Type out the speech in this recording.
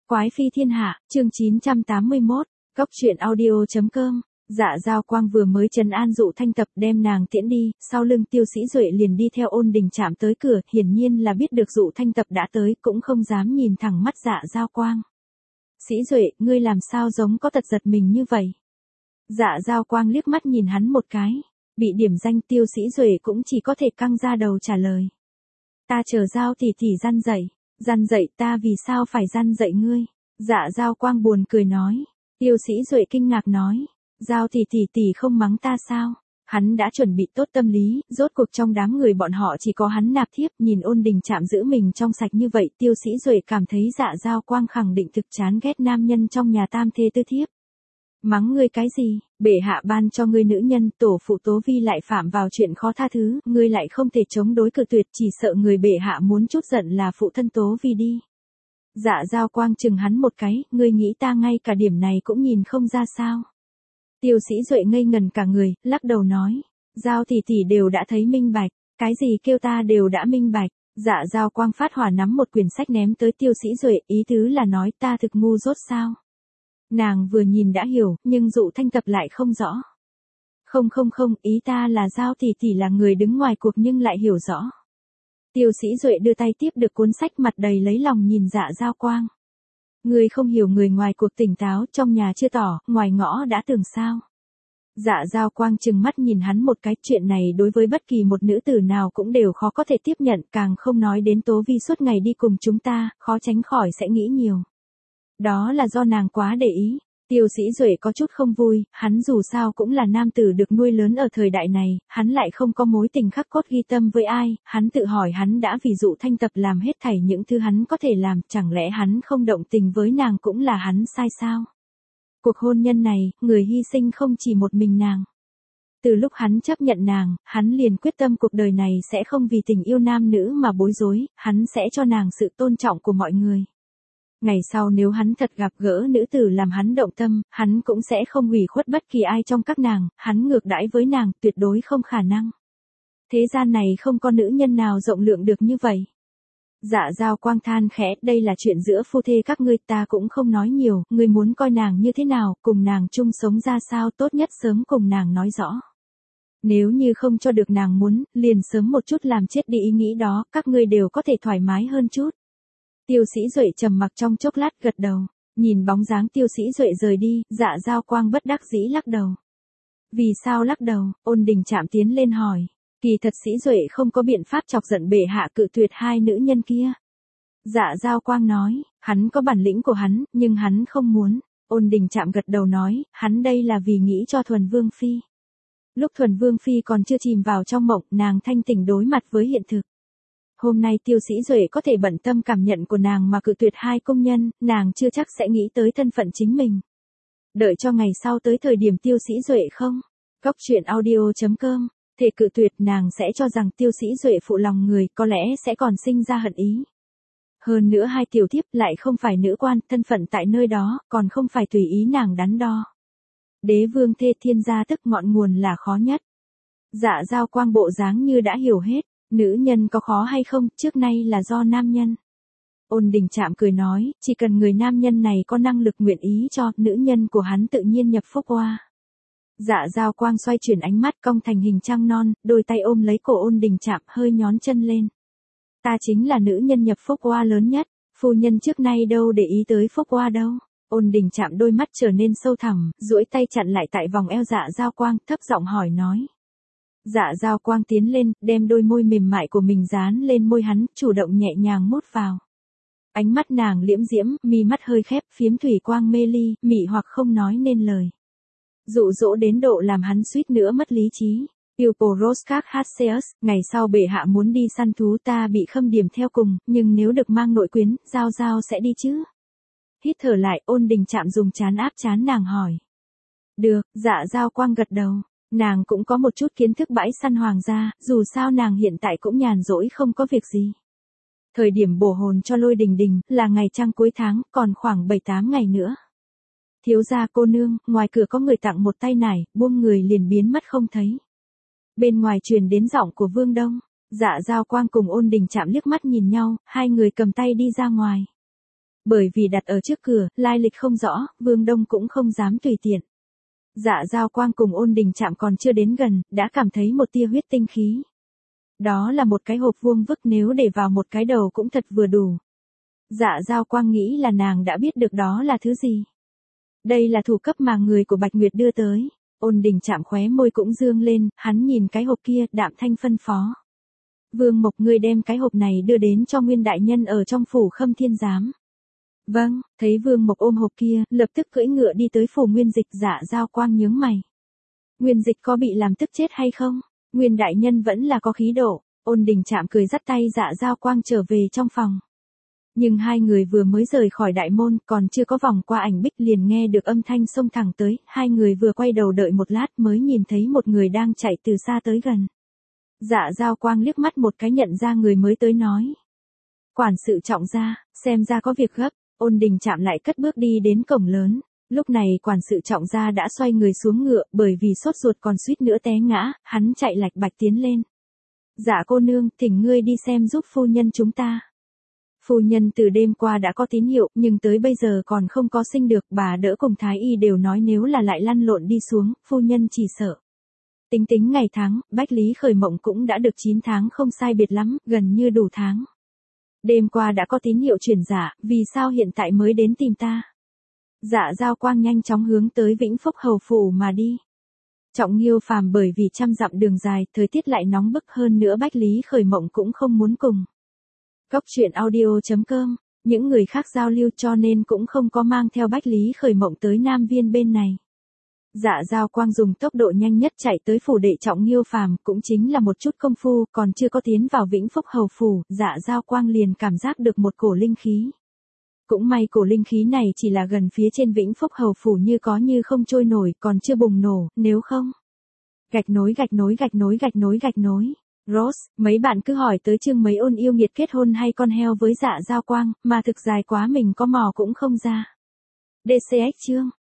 Quái phi thiên hạ, chương 981, Cóc truyện audio.com. Dạ Giao Quang vừa mới trấn an Dụ Thanh Tập đem nàng tiễn đi, sau lưng Tiêu Sĩ Duệ liền đi theo Ôn Đình Trạm tới cửa, hiển nhiên là biết được Dụ Thanh Tập đã tới, cũng không dám nhìn thẳng mắt Dạ Giao Quang. Sĩ Duệ, ngươi làm sao giống có tật giật mình như vậy? Dạ Giao Quang liếc mắt nhìn hắn một cái, bị điểm danh Tiêu Sĩ Duệ cũng chỉ có thể căng ra đầu trả lời. Ta chờ Giao tỷ tỷ gian dạy ta vì sao phải gian dạy ngươi? Dạ Giao Quang buồn cười nói. Tiêu Sĩ Duệ kinh ngạc nói. Giao tỷ không mắng ta sao? Hắn đã chuẩn bị tốt tâm lý, rốt cuộc trong đám người bọn họ chỉ có hắn nạp thiếp, nhìn Ôn Đình Trạm giữ mình trong sạch như vậy, Tiêu Sĩ Duệ cảm thấy Dạ Giao Quang khẳng định thực chán ghét nam nhân trong nhà tam thê tư thiếp. Mắng ngươi cái gì? Bệ hạ ban cho ngươi nữ nhân, tổ phụ Tố Vi lại phạm vào chuyện khó tha thứ, ngươi lại không thể chống đối cự tuyệt, chỉ sợ người bệ hạ muốn chút giận là phụ thân Tố Vi đi. Dạ Giao Quang chừng hắn một cái, ngươi nghĩ ta ngay cả điểm này cũng nhìn không ra sao? Tiêu Sĩ Duệ ngây ngần cả người, lắc đầu nói, Giao tỷ đều đã thấy minh bạch, cái gì kêu ta đều đã minh bạch. Dạ Giao Quang phát hỏa nắm một quyển sách ném tới Tiêu Sĩ Duệ, ý tứ là nói ta thực ngu dốt sao? Nàng vừa nhìn đã hiểu, nhưng Dụ Thanh Tập lại không rõ. Không, ý ta là Giao tỷ là người đứng ngoài cuộc nhưng lại hiểu rõ. Tiêu Sĩ Duệ đưa tay tiếp được cuốn sách, mặt đầy lấy lòng nhìn Dạ Giao Quang. Người không hiểu người ngoài cuộc tỉnh táo, trong nhà chưa tỏ, ngoài ngõ đã tường sao. Dạ Giao Quang trừng mắt nhìn hắn một cái, chuyện này đối với bất kỳ một nữ tử nào cũng đều khó có thể tiếp nhận, càng không nói đến Tố Vi suốt ngày đi cùng chúng ta, khó tránh khỏi sẽ nghĩ nhiều. Đó là do nàng quá để ý. Tiêu Sĩ Duệ có chút không vui, hắn dù sao cũng là nam tử được nuôi lớn ở thời đại này, hắn lại không có mối tình khắc cốt ghi tâm với ai, hắn tự hỏi hắn đã vì Dụ Thanh Tập làm hết thảy những thứ hắn có thể làm, chẳng lẽ hắn không động tình với nàng cũng là hắn sai sao? Cuộc hôn nhân này, người hy sinh không chỉ một mình nàng. Từ lúc hắn chấp nhận nàng, hắn liền quyết tâm cuộc đời này sẽ không vì tình yêu nam nữ mà bối rối, hắn sẽ cho nàng sự tôn trọng của mọi người. Ngày sau nếu hắn thật gặp gỡ nữ tử làm hắn động tâm, hắn cũng sẽ không hủy khuất bất kỳ ai trong các nàng, hắn ngược đãi với nàng, tuyệt đối không khả năng. Thế gian này không có nữ nhân nào rộng lượng được như vậy. Dạ Giao Quang than khẽ, đây là chuyện giữa phu thê các ngươi, ta cũng không nói nhiều, ngươi muốn coi nàng như thế nào, cùng nàng chung sống ra sao, tốt nhất sớm cùng nàng nói rõ. Nếu như không cho được nàng muốn, liền sớm một chút làm chết đi ý nghĩ đó, các ngươi đều có thể thoải mái hơn chút. Tiêu Sĩ Duệ trầm mặc trong chốc lát gật đầu, nhìn bóng dáng Tiêu Sĩ Duệ rời đi, Dạ Giao Quang bất đắc dĩ lắc đầu. Vì sao lắc đầu? Ôn Đình Trạm tiến lên hỏi. Kỳ thật Sĩ Duệ không có biện pháp chọc giận bệ hạ cự tuyệt hai nữ nhân kia. Dạ Giao Quang nói, hắn có bản lĩnh của hắn, nhưng hắn không muốn. Ôn Đình Trạm gật đầu nói, hắn đây là vì nghĩ cho Thuần Vương Phi. Lúc Thuần Vương Phi còn chưa chìm vào trong mộng, nàng thanh tỉnh đối mặt với hiện thực. Hôm nay Tiêu Sĩ Duệ có thể bận tâm cảm nhận của nàng mà cự tuyệt hai công nhân, nàng chưa chắc sẽ nghĩ tới thân phận chính mình. Đợi cho ngày sau tới thời điểm Tiêu Sĩ Duệ không. Cóc truyện audio.com, thể cự tuyệt nàng sẽ cho rằng Tiêu Sĩ Duệ phụ lòng người, có lẽ sẽ còn sinh ra hận ý. Hơn nữa hai tiểu thiếp lại không phải nữ quan, thân phận tại nơi đó, còn không phải tùy ý nàng đắn đo. Đế vương thê thiên gia tức ngọn nguồn là khó nhất. Dạ Giao Quang bộ dáng như đã hiểu hết. Nữ nhân có khó hay không, trước nay là do nam nhân. Ôn Đình Trạm cười nói, chỉ cần người nam nhân này có năng lực nguyện ý cho, nữ nhân của hắn tự nhiên nhập phúc oa. Dạ Giao Quang xoay chuyển ánh mắt cong thành hình trăng non, đôi tay ôm lấy cổ Ôn Đình Trạm, hơi nhón chân lên. Ta chính là nữ nhân nhập phúc oa lớn nhất, phu nhân trước nay đâu để ý tới phúc oa đâu. Ôn Đình Trạm đôi mắt trở nên sâu thẳm, duỗi tay chặn lại tại vòng eo Dạ Giao Quang, thấp giọng hỏi nói. Dạ Giao Quang tiến lên, đem đôi môi mềm mại của mình dán lên môi hắn, chủ động nhẹ nhàng mút vào. Ánh mắt nàng liễm diễm, mi mắt hơi khép, phiếm thủy quang mê ly, mị hoặc không nói nên lời. Dụ dỗ đến độ làm hắn suýt nữa mất lý trí. Euporoscak Haseus, ngày sau bệ hạ muốn đi săn thú ta bị Khâm Điểm theo cùng, nhưng nếu được mang nội quyến, Giao sẽ đi chứ? Hít thở lại, Ôn Đình Trạm dùng trán áp trán nàng hỏi. Được, Dạ Giao Quang gật đầu. Nàng cũng có một chút kiến thức bãi săn hoàng gia, dù sao nàng hiện tại cũng nhàn rỗi không có việc gì. Thời điểm bổ hồn cho Lôi Đình là ngày trăng cuối tháng, còn khoảng 7-8 ngày nữa. Thiếu gia cô nương, ngoài cửa có người tặng một tay nải, buông người liền biến mất không thấy. Bên ngoài truyền đến giọng của Vương Đông, Dạ Giao Quang cùng Ôn Đình Trạm liếc mắt nhìn nhau, hai người cầm tay đi ra ngoài. Bởi vì đặt ở trước cửa, lai lịch không rõ, Vương Đông cũng không dám tùy tiện. Dạ Giao Quang cùng Ôn Đình Trạm còn chưa đến gần, đã cảm thấy một tia huyết tinh khí. Đó là một cái hộp vuông vức, nếu để vào một cái đầu cũng thật vừa đủ. Dạ Giao Quang nghĩ là nàng đã biết được đó là thứ gì. Đây là thủ cấp mà người của Bạch Nguyệt đưa tới. Ôn Đình Trạm khóe môi cũng dương lên, hắn nhìn cái hộp kia, đạm thanh phân phó. Vương Mộc, ngươi đem cái hộp này đưa đến cho Nguyên đại nhân ở trong phủ Khâm Thiên Giám. Vâng, thấy Vương Mộc ôm hộp kia, lập tức cưỡi ngựa đi tới phủ Nguyên Dịch. Dạ Giao Quang nhướng mày. Nguyên Dịch có bị làm tức chết hay không? Nguyên đại nhân vẫn là có khí độ. Ôn Đình Trạm cười dắt tay Dạ Giao Quang trở về trong phòng. Nhưng hai người vừa mới rời khỏi đại môn, còn chưa có vòng qua ảnh bích liền nghe được âm thanh xông thẳng tới, hai người vừa quay đầu đợi một lát mới nhìn thấy một người đang chạy từ xa tới gần. Dạ Giao Quang liếc mắt một cái nhận ra người mới tới nói. Quản sự Trọng gia, xem ra có việc gấp. Ôn Đình Trạm lại cất bước đi đến cổng lớn. Lúc này quản sự Trọng gia đã xoay người xuống ngựa, bởi vì sốt ruột còn suýt nữa té ngã, hắn chạy lạch bạch tiến lên. Dạ cô nương, thỉnh ngươi đi xem giúp phu nhân chúng ta. Phu nhân từ đêm qua đã có tín hiệu, nhưng tới bây giờ còn không có sinh được, bà đỡ cùng thái y đều nói nếu là lại lăn lộn đi xuống, phu nhân chỉ sợ. Tính tính ngày tháng, Bách Lý Khởi Mộng cũng đã được 9 tháng không sai biệt lắm, gần như đủ tháng. Đêm qua đã có tín hiệu truyền dạ, vì sao hiện tại mới đến tìm ta? Dạ Giao Quang nhanh chóng hướng tới Vĩnh Phúc hầu phủ mà đi. Trọng Nghiêu Phàm bởi vì 100 dặm đường dài, thời tiết lại nóng bức hơn nữa, Bách Lý Khởi Mộng cũng không muốn cùng. Cốc truyện audio.com, những người khác giao lưu cho nên cũng không có mang theo Bách Lý Khởi Mộng tới Nam Viên bên này. Dạ Giao Quang dùng tốc độ nhanh nhất chạy tới phủ đệ Trọng Nghiêu Phàm, cũng chính là một chút công phu, còn chưa có tiến vào Vĩnh Phúc hầu phủ, Dạ Giao Quang liền cảm giác được một cổ linh khí. Cũng may cổ linh khí này chỉ là gần phía trên Vĩnh Phúc hầu phủ, như có như không trôi nổi, còn chưa bùng nổ, nếu không. Gạch nối gạch nối gạch nối gạch nối gạch nối. Rose, mấy bạn cứ hỏi tới chương mấy ôn yêu nghiệt kết hôn hay con heo với Dạ Giao Quang, mà thực dài quá mình có mò cũng không ra. DCX chương